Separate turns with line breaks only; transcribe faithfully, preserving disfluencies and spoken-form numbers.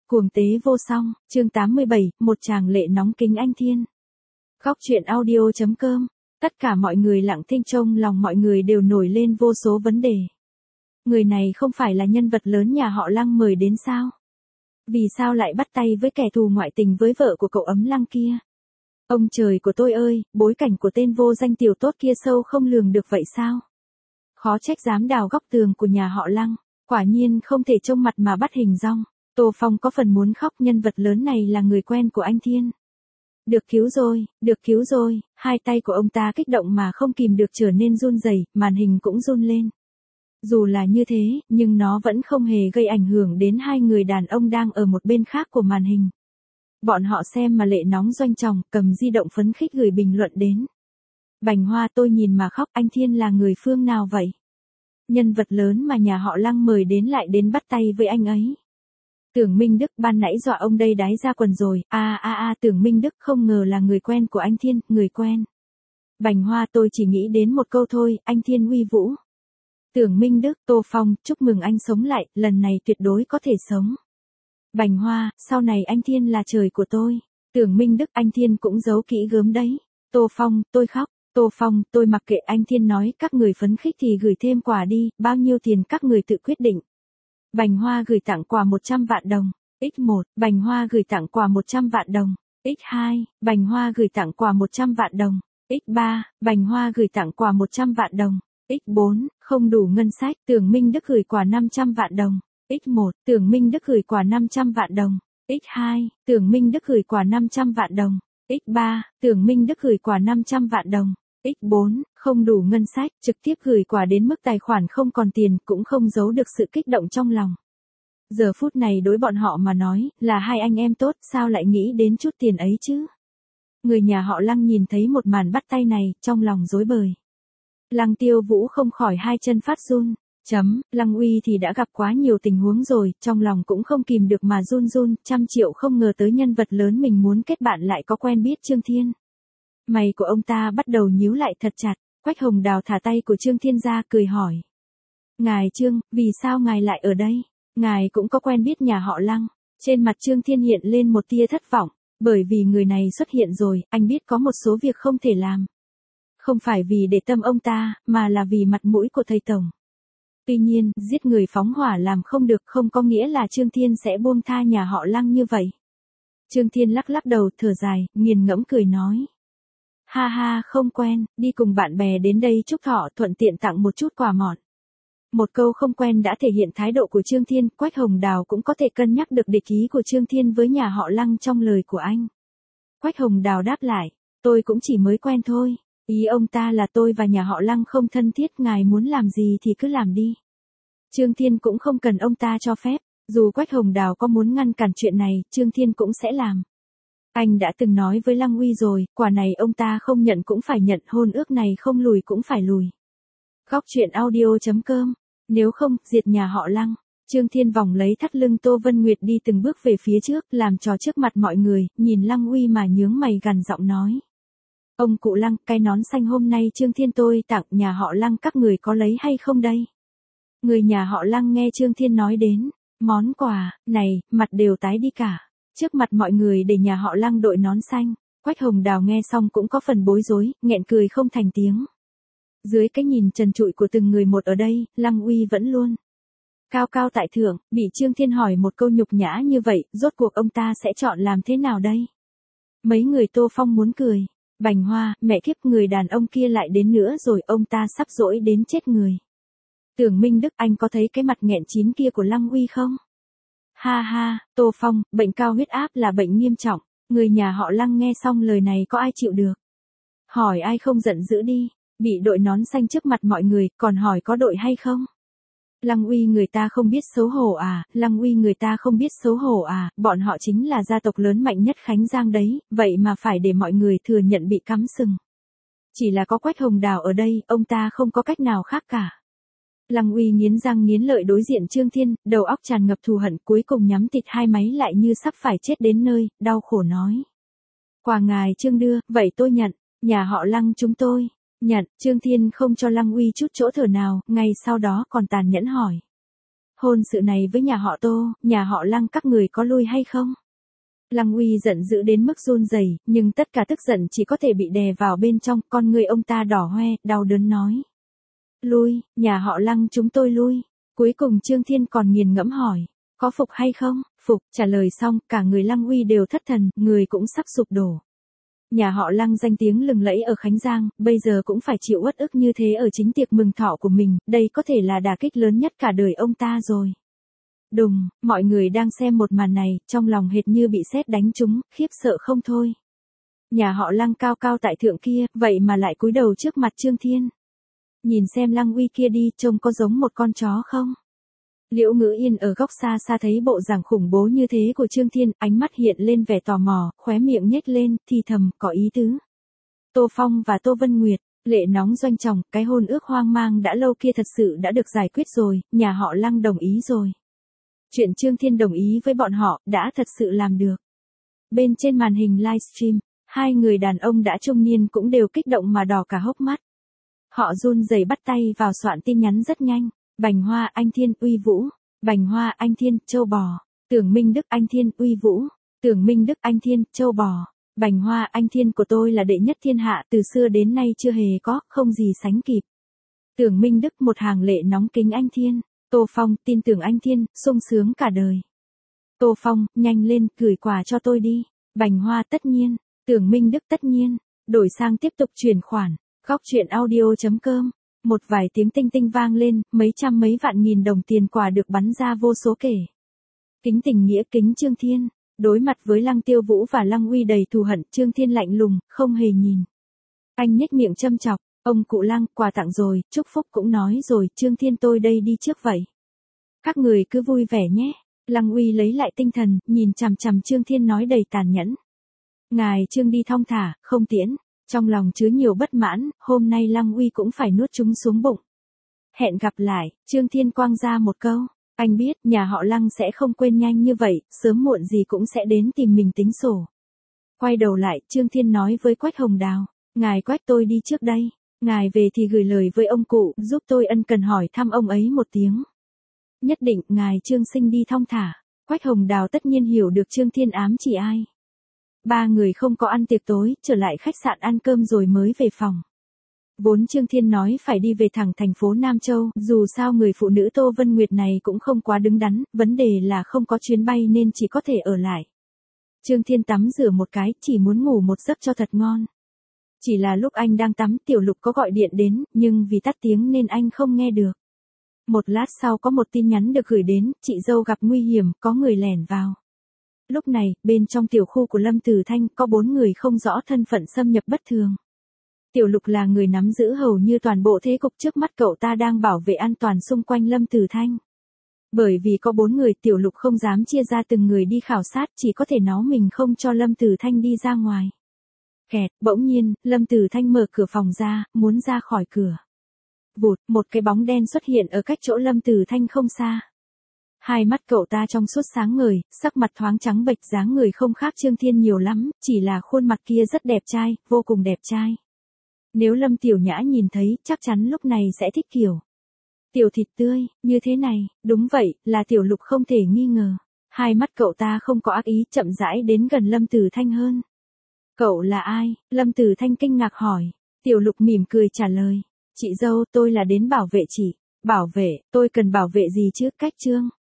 Cuồng tế vô song, chương tám mươi bảy, một tràng lệ nóng kính anh thiên. Góc truyện audio chấm com, tất cả mọi người lặng thinh, trong lòng mọi người đều nổi lên vô số vấn đề. Người này không phải là nhân vật lớn nhà họ Lăng mời đến sao? Vì sao lại bắt tay với kẻ thù ngoại tình với vợ của cậu ấm Lăng kia? Ông trời của tôi ơi, bối cảnh của tên vô danh tiểu tốt kia sâu không lường được vậy sao? Khó trách dám đào góc tường của nhà họ Lăng, quả nhiên không thể trông mặt mà bắt hình dong. Tô Phong có phần muốn khóc, nhân vật lớn này là người quen của anh Thiên. Được cứu rồi, được cứu rồi, hai tay của ông ta kích động mà không kìm được trở nên run rẩy, màn hình cũng run lên. Dù là như thế, nhưng nó vẫn không hề gây ảnh hưởng đến hai người đàn ông đang ở một bên khác của màn hình. Bọn họ xem mà lệ nóng doanh tròng, cầm di động phấn khích gửi bình luận đến. Bành Hoa, tôi nhìn mà khóc, anh Thiên là người phương nào vậy? Nhân vật lớn mà nhà họ Lăng mời đến lại đến bắt tay với anh ấy. Tưởng Minh Đức, ban nãy dọa ông đây đái ra quần rồi, a a a Tưởng Minh Đức không ngờ là người quen của anh Thiên, người quen. Bành Hoa, tôi chỉ nghĩ đến một câu thôi, anh Thiên uy vũ. Tưởng Minh Đức, Tô Phong, chúc mừng anh sống lại, lần này tuyệt đối có thể sống. Bành Hoa, sau này anh Thiên là trời của tôi. Tưởng Minh Đức, anh Thiên cũng giấu kỹ gớm đấy. Tô Phong, tôi khóc. Tô Phong, tôi mặc kệ, anh Thiên nói các người phấn khích thì gửi thêm quà đi, bao nhiêu tiền các người tự quyết định. Bành Hoa gửi tặng quà một trăm vạn đồng. nhân một, Bành Hoa gửi tặng quà một trăm vạn đồng. nhân hai, Bành Hoa gửi tặng quà một trăm vạn đồng. nhân ba, Bành Hoa gửi tặng quà một trăm vạn đồng. nhân bốn, không đủ ngân sách, Tưởng Minh Đức gửi quà năm trăm vạn đồng. nhân một, Tưởng Minh Đức gửi quà năm trăm vạn đồng. nhân hai, Tưởng Minh Đức gửi quà năm trăm vạn đồng. nhân ba, Tưởng Minh Đức gửi quà năm trăm vạn đồng. nhân bốn, không đủ ngân sách, trực tiếp gửi quà đến mức tài khoản không còn tiền, cũng không giấu được sự kích động trong lòng. Giờ phút này đối bọn họ mà nói, là hai anh em tốt, sao lại nghĩ đến chút tiền ấy chứ? Người nhà họ Lăng nhìn thấy một màn bắt tay này, trong lòng rối bời. Lăng Tiêu Vũ không khỏi hai chân phát run. Chấm, Lăng Uy thì đã gặp quá nhiều tình huống rồi, trong lòng cũng không kìm được mà run run, trăm triệu không ngờ tới nhân vật lớn mình muốn kết bạn lại có quen biết Trương Thiên. Mày của ông ta bắt đầu nhíu lại thật chặt, Quách Hồng Đào thả tay của Trương Thiên ra cười hỏi. Ngài Trương, vì sao ngài lại ở đây? Ngài cũng có quen biết nhà họ Lăng. Trên mặt Trương Thiên hiện lên một tia thất vọng, bởi vì người này xuất hiện rồi, anh biết có một số việc không thể làm. Không phải vì để tâm ông ta, mà là vì mặt mũi của thầy Tổng. Tuy nhiên, giết người phóng hỏa làm không được không có nghĩa là Trương Thiên sẽ buông tha nhà họ Lăng như vậy. Trương Thiên lắc lắc đầu thở dài, nghiền ngẫm cười nói. Ha ha, không quen, đi cùng bạn bè đến đây chúc thọ thuận tiện tặng một chút quà mọn. Một câu không quen đã thể hiện thái độ của Trương Thiên, Quách Hồng Đào cũng có thể cân nhắc được địch ý của Trương Thiên với nhà họ Lăng trong lời của anh. Quách Hồng Đào đáp lại, tôi cũng chỉ mới quen thôi, ý ông ta là tôi và nhà họ Lăng không thân thiết, ngài muốn làm gì thì cứ làm đi. Trương Thiên cũng không cần ông ta cho phép, dù Quách Hồng Đào có muốn ngăn cản chuyện này, Trương Thiên cũng sẽ làm. Anh đã từng nói với Lăng Uy rồi, quả này ông ta không nhận cũng phải nhận, hôn ước này không lùi cũng phải lùi. Góc truyện audio chấm com, nếu không, diệt nhà họ Lăng. Trương Thiên vòng lấy thắt lưng Tô Vân Nguyệt đi từng bước về phía trước, làm trò trước mặt mọi người, nhìn Lăng Uy mà nhướng mày gằn giọng nói. Ông cụ Lăng, cái nón xanh hôm nay Trương Thiên tôi tặng nhà họ Lăng các người có lấy hay không đây? Người nhà họ Lăng nghe Trương Thiên nói đến món quà này, mặt đều tái đi cả. Trước mặt mọi người để nhà họ Lăng đội nón xanh, Quách Hồng Đào nghe xong cũng có phần bối rối, nghẹn cười không thành tiếng. Dưới cái nhìn trần trụi của từng người một ở đây, Lăng Uy vẫn luôn cao cao tại thượng, bị Trương Thiên hỏi một câu nhục nhã như vậy, rốt cuộc ông ta sẽ chọn làm thế nào đây? Mấy người Tô Phong muốn cười. Bành Hoa, mẹ kiếp, người đàn ông kia lại đến nữa rồi, ông ta sắp dỗi đến chết người. Tưởng Minh Đức, anh có thấy cái mặt nghẹn chín kia của Lăng Uy không? Ha ha, Tô Phong, bệnh cao huyết áp là bệnh nghiêm trọng, người nhà họ Lăng nghe xong lời này có ai chịu được? Hỏi ai không giận dữ đi, bị đội nón xanh trước mặt mọi người, còn hỏi có đội hay không? Lăng Uy người ta không biết xấu hổ à, Lăng Uy người ta không biết xấu hổ à, bọn họ chính là gia tộc lớn mạnh nhất Khánh Giang đấy, vậy mà phải để mọi người thừa nhận bị cắm sừng. Chỉ là có Quách Hồng Đào ở đây, ông ta không có cách nào khác cả. Lăng Uy nghiến răng nghiến lợi đối diện Trương Thiên, đầu óc tràn ngập thù hận, cuối cùng nhắm tịt hai máy lại như sắp phải chết đến nơi, đau khổ nói. Quà ngài Trương đưa, vậy tôi nhận, nhà họ Lăng chúng tôi, nhận. Trương Thiên không cho Lăng Uy chút chỗ thở nào, ngay sau đó còn tàn nhẫn hỏi. Hôn sự này với nhà họ Tô, nhà họ Lăng các người có lui hay không? Lăng Uy giận dữ đến mức run rẩy, nhưng tất cả tức giận chỉ có thể bị đè vào bên trong, con người ông ta đỏ hoe, đau đớn nói. Lui, nhà họ Lăng chúng tôi lui. Cuối cùng Trương Thiên còn nghiền ngẫm hỏi, có phục hay không? Phục, trả lời xong, cả người Lăng Uy đều thất thần, người cũng sắp sụp đổ. Nhà họ Lăng danh tiếng lừng lẫy ở Khánh Giang, bây giờ cũng phải chịu uất ức như thế ở chính tiệc mừng thọ của mình, đây có thể là đả kích lớn nhất cả đời ông ta rồi. Đùng, mọi người đang xem một màn này, trong lòng hệt như bị sét đánh trúng, khiếp sợ không thôi. Nhà họ Lăng cao cao tại thượng kia, vậy mà lại cúi đầu trước mặt Trương Thiên. Nhìn xem Lăng Uy kia đi, trông có giống một con chó không? Liễu Ngữ Yên ở góc xa xa thấy bộ dạng khủng bố như thế của Trương Thiên, ánh mắt hiện lên vẻ tò mò, khóe miệng nhếch lên, thì thầm, có ý tứ. Tô Phong và Tô Vân Nguyệt, lệ nóng doanh trọng, cái hôn ước hoang mang đã lâu kia thật sự đã được giải quyết rồi, nhà họ Lăng đồng ý rồi. Chuyện Trương Thiên đồng ý với bọn họ, đã thật sự làm được. Bên trên màn hình livestream, hai người đàn ông đã trung niên cũng đều kích động mà đỏ cả hốc mắt. Họ run rẩy bắt tay vào soạn tin nhắn rất nhanh. Bành Hoa Anh Thiên uy vũ. Bành Hoa Anh Thiên châu bò. Tưởng Minh Đức Anh Thiên uy vũ. Tưởng Minh Đức Anh Thiên châu bò. Bành Hoa Anh Thiên của tôi là đệ nhất thiên hạ, từ xưa đến nay chưa hề có, không gì sánh kịp. Tưởng Minh Đức một hàng lệ nóng kính anh Thiên. Tô Phong tin tưởng anh Thiên, sung sướng cả đời. Tô Phong, nhanh lên, gửi quà cho tôi đi. Bành Hoa tất nhiên. Tưởng Minh Đức tất nhiên. Đổi sang tiếp tục chuyển khoản. Góc truyện audio.com. Một vài tiếng tinh tinh vang lên, mấy trăm mấy vạn nghìn đồng tiền quà được bắn ra vô số kể. Kính tình nghĩa kính Trương Thiên. Đối mặt với Lăng Tiêu Vũ và Lăng Uy đầy thù hận, Trương Thiên lạnh lùng, không hề nhìn. Anh nhếch miệng châm chọc, ông cụ Lăng, quà tặng rồi, chúc phúc cũng nói rồi, Trương Thiên tôi đây đi trước vậy. Các người cứ vui vẻ nhé. Lăng Uy lấy lại tinh thần, nhìn chằm chằm Trương Thiên nói đầy tàn nhẫn. Ngài Trương đi thong thả, không tiễn. Trong lòng chứa nhiều bất mãn, hôm nay Lăng Uy cũng phải nuốt chúng xuống bụng. Hẹn gặp lại, Trương Thiên quang ra một câu. Anh biết, nhà họ Lăng sẽ không quên nhanh như vậy, sớm muộn gì cũng sẽ đến tìm mình tính sổ. Quay đầu lại, Trương Thiên nói với Quách Hồng Đào. Ngài Quách tôi đi trước đây. Ngài về thì gửi lời với ông cụ, giúp tôi ân cần hỏi thăm ông ấy một tiếng. Nhất định, ngài Trương sinh đi thong thả. Quách Hồng Đào tất nhiên hiểu được Trương Thiên ám chỉ ai. Ba người không có ăn tiệc tối, trở lại khách sạn ăn cơm rồi mới về phòng. Vốn Trương Thiên nói phải đi về thẳng thành phố Nam Châu, dù sao người phụ nữ Tô Vân Nguyệt này cũng không quá đứng đắn, vấn đề là không có chuyến bay nên chỉ có thể ở lại. Trương Thiên tắm rửa một cái, chỉ muốn ngủ một giấc cho thật ngon. Chỉ là lúc anh đang tắm, Tiểu Lục có gọi điện đến, nhưng vì tắt tiếng nên anh không nghe được. Một lát sau có một tin nhắn được gửi đến, chị dâu gặp nguy hiểm, có người lẻn vào. Lúc này, bên trong tiểu khu của Lâm Tử Thanh có bốn người không rõ thân phận xâm nhập bất thường. Tiểu Lục là người nắm giữ hầu như toàn bộ thế cục, trước mắt cậu ta đang bảo vệ an toàn xung quanh Lâm Tử Thanh. Bởi vì có bốn người, Tiểu Lục không dám chia ra từng người đi khảo sát, chỉ có thể nó mình không cho Lâm Tử Thanh đi ra ngoài. Kẹt, bỗng nhiên, Lâm Tử Thanh mở cửa phòng ra, muốn ra khỏi cửa. Vụt, một cái bóng đen xuất hiện ở cách chỗ Lâm Tử Thanh không xa. Hai mắt cậu ta trong suốt sáng ngời, sắc mặt thoáng trắng bệch, dáng người không khác Trương Thiên nhiều lắm, chỉ là khuôn mặt kia rất đẹp trai, vô cùng đẹp trai. Nếu Lâm Tiểu Nhã nhìn thấy, chắc chắn lúc này sẽ thích kiểu tiểu thịt tươi, như thế này, đúng vậy, là Tiểu Lục không thể nghi ngờ. Hai mắt cậu ta không có ác ý, chậm rãi đến gần Lâm Tử Thanh hơn. Cậu là ai? Lâm Tử Thanh kinh ngạc hỏi. Tiểu Lục mỉm cười trả lời. Chị dâu, tôi là đến bảo vệ chị. Bảo vệ, tôi cần bảo vệ gì chứ, Cách Trương?